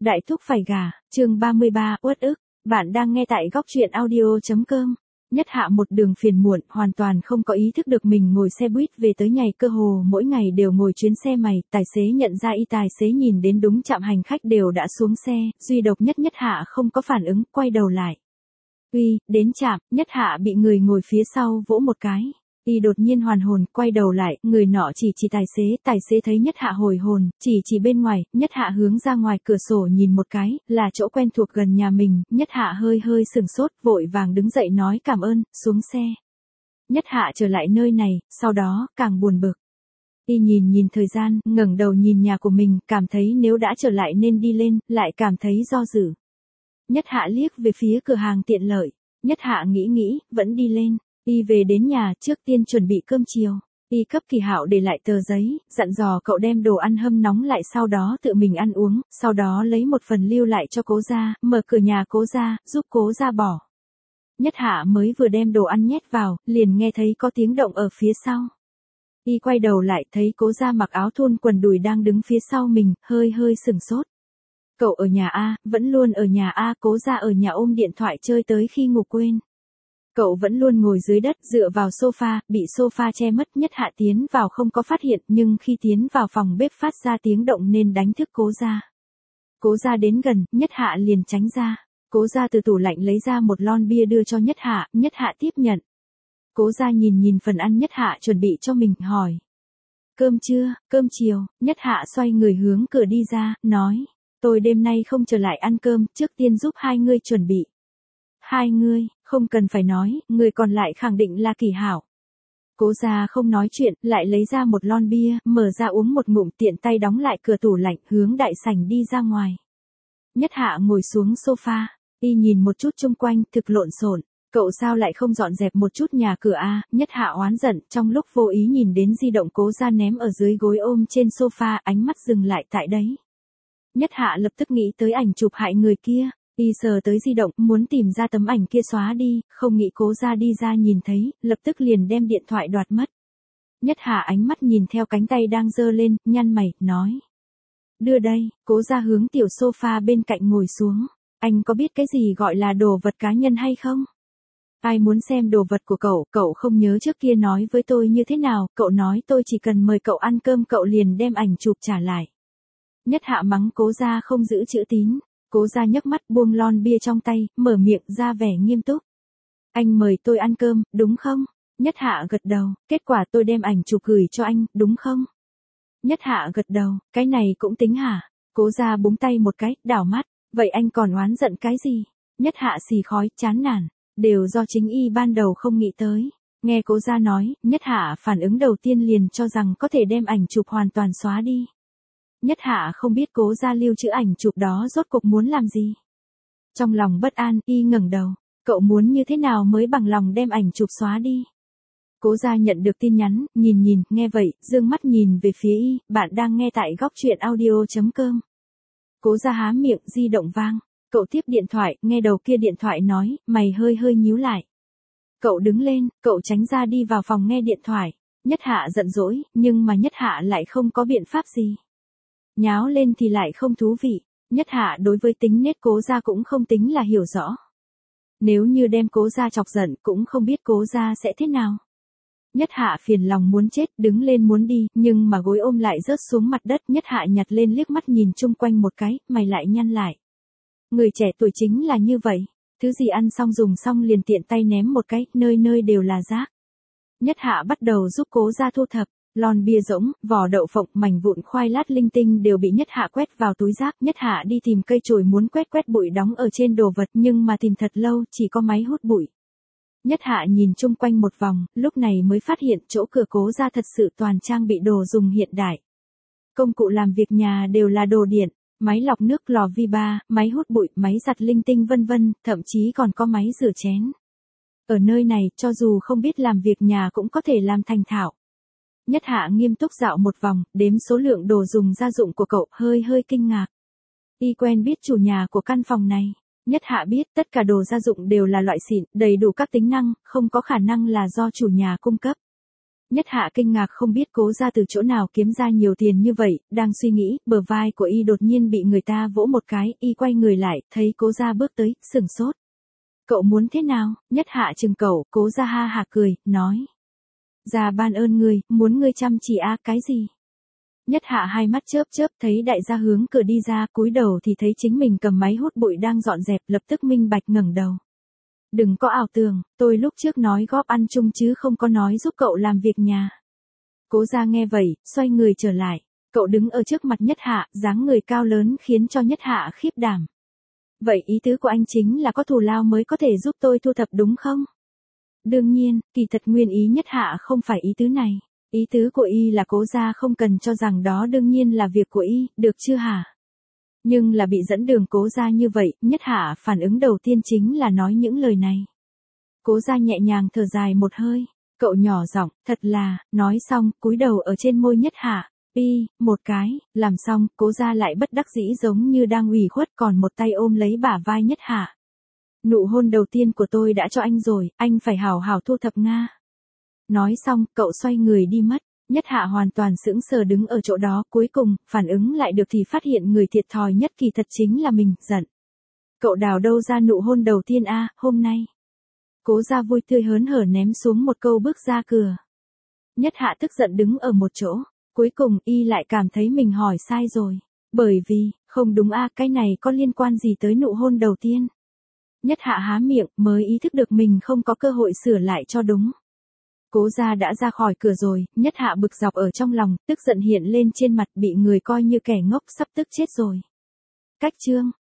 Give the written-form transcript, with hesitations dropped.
Đại thúc phải gả, chương 33, uất ức. Bạn đang nghe tại góc truyện audio.com. Nhất Hạ một đường phiền muộn, hoàn toàn không có ý thức được mình ngồi xe buýt về tới ngày, cơ hồ mỗi ngày đều ngồi chuyến xe mày, tài xế nhận ra y tài xế nhìn đến đúng trạm hành khách đều đã xuống xe, duy độc Nhất Hạ không có phản ứng, quay đầu lại. Uy, đến trạm, Nhất Hạ bị người ngồi phía sau vỗ một cái. Y đột nhiên hoàn hồn, quay đầu lại, người nọ chỉ tài xế thấy Nhất Hạ hồi hồn, chỉ bên ngoài, Nhất Hạ hướng ra ngoài cửa sổ nhìn một cái, là chỗ quen thuộc gần nhà mình, Nhất Hạ hơi sừng sốt, vội vàng đứng dậy nói cảm ơn, xuống xe. Nhất Hạ trở lại nơi này, sau đó, càng buồn bực. Y nhìn thời gian, ngẩng đầu nhìn nhà của mình, cảm thấy nếu đã trở lại nên đi lên, lại cảm thấy do dự. Nhất Hạ liếc về phía cửa hàng tiện lợi, Nhất Hạ nghĩ, vẫn đi lên. Y về đến nhà, trước tiên chuẩn bị cơm chiều. Y cấp Kỳ Hạo để lại tờ giấy, dặn dò cậu đem đồ ăn hâm nóng lại, sau đó tự mình ăn uống, sau đó lấy một phần lưu lại cho Cố gia, mở cửa nhà Cố gia, giúp Cố gia bỏ. Nhất Hạ mới vừa đem đồ ăn nhét vào, liền nghe thấy có tiếng động ở phía sau. Y quay đầu lại, thấy Cố gia mặc áo thun quần đùi đang đứng phía sau mình, hơi sừng sốt. Cậu ở nhà A, vẫn luôn ở nhà A. Cố gia ở nhà ôm điện thoại chơi tới khi ngủ quên. Cậu vẫn luôn ngồi dưới đất, dựa vào sofa, bị sofa che mất. Nhất Hạ tiến vào không có phát hiện, nhưng khi tiến vào phòng bếp phát ra tiếng động nên đánh thức Cố gia. Cố gia đến gần, Nhất Hạ liền tránh ra. Cố gia từ tủ lạnh lấy ra một lon bia đưa cho Nhất Hạ tiếp nhận. Cố gia nhìn phần ăn Nhất Hạ chuẩn bị cho mình, hỏi. Cơm trưa, cơm chiều. Nhất Hạ xoay người hướng cửa đi ra, nói. Tôi đêm nay không trở lại ăn cơm, trước tiên giúp hai ngươi chuẩn bị. Hai ngươi, không cần phải nói, người còn lại khẳng định là Kỳ Hạo. Cố gia không nói chuyện, lại lấy ra một lon bia, mở ra uống một ngụm, tiện tay đóng lại cửa tủ lạnh, hướng đại sảnh đi ra ngoài. Nhất Hạ ngồi xuống sofa, y nhìn một chút chung quanh, thực lộn xộn. Cậu sao lại không dọn dẹp một chút nhà cửa a? Nhất Hạ oán giận, trong lúc vô ý nhìn đến di động Cố gia ném ở dưới gối ôm trên sofa, ánh mắt dừng lại tại đấy. Nhất Hạ lập tức nghĩ tới ảnh chụp hại người kia. Y sờ tới di động, muốn tìm ra tấm ảnh kia xóa đi, không nghĩ Cố gia đi ra nhìn thấy, lập tức liền đem điện thoại đoạt mất. Nhất Hạ ánh mắt nhìn theo cánh tay đang giơ lên, nhăn mày, nói. Đưa đây. Cố gia hướng tiểu sofa bên cạnh ngồi xuống. Anh có biết cái gì gọi là đồ vật cá nhân hay không? Ai muốn xem đồ vật của cậu không nhớ trước kia nói với tôi như thế nào, cậu nói tôi chỉ cần mời cậu ăn cơm cậu liền đem ảnh chụp trả lại. Nhất Hạ mắng Cố gia không giữ chữ tín. Cố gia nhấc mắt buông lon bia trong tay, mở miệng ra vẻ nghiêm túc. Anh mời tôi ăn cơm, đúng không? Nhất Hạ gật đầu, kết quả tôi đem ảnh chụp gửi cho anh, đúng không? Nhất Hạ gật đầu, cái này cũng tính hả? Cố gia búng tay một cái, đảo mắt, vậy anh còn oán giận cái gì? Nhất Hạ xì khói, chán nản, đều do chính y ban đầu không nghĩ tới. Nghe Cố gia nói, Nhất Hạ phản ứng đầu tiên liền cho rằng có thể đem ảnh chụp hoàn toàn xóa đi. Nhất Hạ không biết Cố gia lưu trữ ảnh chụp đó rốt cuộc muốn làm gì. Trong lòng bất an, y ngẩng đầu. Cậu muốn như thế nào mới bằng lòng đem ảnh chụp xóa đi? Cố gia nhận được tin nhắn, nhìn, nghe vậy, dương mắt nhìn về phía y, bạn đang nghe tại góc truyện audio.com. Cố gia há miệng, di động vang. Cậu tiếp điện thoại, nghe đầu kia điện thoại nói, mày hơi nhíu lại. Cậu đứng lên, cậu tránh ra đi vào phòng nghe điện thoại. Nhất Hạ giận dỗi, nhưng mà Nhất Hạ lại không có biện pháp gì. Nháo lên thì lại không thú vị. Nhất Hạ đối với tính nết Cố gia cũng không tính là hiểu rõ. Nếu như đem Cố gia chọc giận cũng không biết Cố gia sẽ thế nào. Nhất Hạ phiền lòng muốn chết, đứng lên muốn đi, nhưng mà gối ôm lại rớt xuống mặt đất. Nhất Hạ nhặt lên liếc mắt nhìn chung quanh một cái, mày lại nhăn lại. Người trẻ tuổi chính là như vậy, thứ gì ăn xong dùng xong liền tiện tay ném một cái, nơi đều là rác. Nhất Hạ bắt đầu giúp Cố gia thu thập. Lon bia rỗng, vỏ đậu phộng, mảnh vụn khoai lát linh tinh đều bị Nhất Hạ quét vào túi rác. Nhất Hạ đi tìm cây chổi muốn quét bụi đóng ở trên đồ vật, nhưng mà tìm thật lâu, chỉ có máy hút bụi. Nhất Hạ nhìn chung quanh một vòng, lúc này mới phát hiện chỗ cửa Cố gia thật sự toàn trang bị đồ dùng hiện đại. Công cụ làm việc nhà đều là đồ điện, máy lọc nước, lò vi ba, máy hút bụi, máy giặt linh tinh vân vân, thậm chí còn có máy rửa chén. Ở nơi này, cho dù không biết làm việc nhà cũng có thể làm thành thạo. Nhất Hạ nghiêm túc dạo một vòng, đếm số lượng đồ dùng gia dụng của cậu, hơi kinh ngạc. Y quen biết chủ nhà của căn phòng này. Nhất Hạ biết tất cả đồ gia dụng đều là loại xịn, đầy đủ các tính năng, không có khả năng là do chủ nhà cung cấp. Nhất Hạ kinh ngạc không biết Cố gia từ chỗ nào kiếm ra nhiều tiền như vậy, đang suy nghĩ, bờ vai của y đột nhiên bị người ta vỗ một cái, y quay người lại, thấy Cố gia bước tới, sửng sốt. Cậu muốn thế nào? Nhất Hạ chừng cậu, Cố gia ha hả cười, nói. Gia ban ơn ngươi, muốn ngươi chăm chỉ cái gì? Nhất Hạ hai mắt chớp chớp thấy đại gia hướng cửa đi ra, cúi đầu thì thấy chính mình cầm máy hút bụi đang dọn dẹp, lập tức minh bạch ngẩng đầu. Đừng có ảo tưởng, tôi lúc trước nói góp ăn chung chứ không có nói giúp cậu làm việc nhà. Cố gia nghe vậy, xoay người trở lại. Cậu đứng ở trước mặt Nhất Hạ, dáng người cao lớn khiến cho Nhất Hạ khiếp đảm. Vậy ý tứ của anh chính là có thù lao mới có thể giúp tôi thu thập đúng không? Đương nhiên, kỳ thật nguyên ý Nhất Hạ không phải ý tứ này. Ý tứ của y là Cố gia không cần cho rằng đó đương nhiên là việc của y, được chưa hả? Nhưng là bị dẫn đường Cố gia như vậy, Nhất Hạ phản ứng đầu tiên chính là nói những lời này. Cố gia nhẹ nhàng thở dài một hơi, cậu nhỏ giọng, thật là, nói xong, cúi đầu ở trên môi Nhất Hạ, một cái, làm xong, Cố gia lại bất đắc dĩ giống như đang ủy khuất còn một tay ôm lấy bả vai Nhất Hạ. Nụ hôn đầu tiên của tôi đã cho anh rồi, anh phải hảo hảo thu thập Nga. Nói xong, cậu xoay người đi mất. Nhất Hạ hoàn toàn sững sờ đứng ở chỗ đó, cuối cùng, phản ứng lại được thì phát hiện người thiệt thòi nhất kỳ thật chính là mình, giận. Cậu đào đâu ra nụ hôn đầu tiên hôm nay? Cố gia vui tươi hớn hở ném xuống một câu bước ra cửa. Nhất Hạ tức giận đứng ở một chỗ, cuối cùng y lại cảm thấy mình hỏi sai rồi. Bởi vì, không đúng cái này có liên quan gì tới nụ hôn đầu tiên? Nhất Hạ há miệng mới ý thức được mình không có cơ hội sửa lại cho đúng. Cố gia đã ra khỏi cửa rồi, Nhất Hạ bực dọc ở trong lòng, tức giận hiện lên trên mặt bị người coi như kẻ ngốc sắp tức chết rồi. Cách chương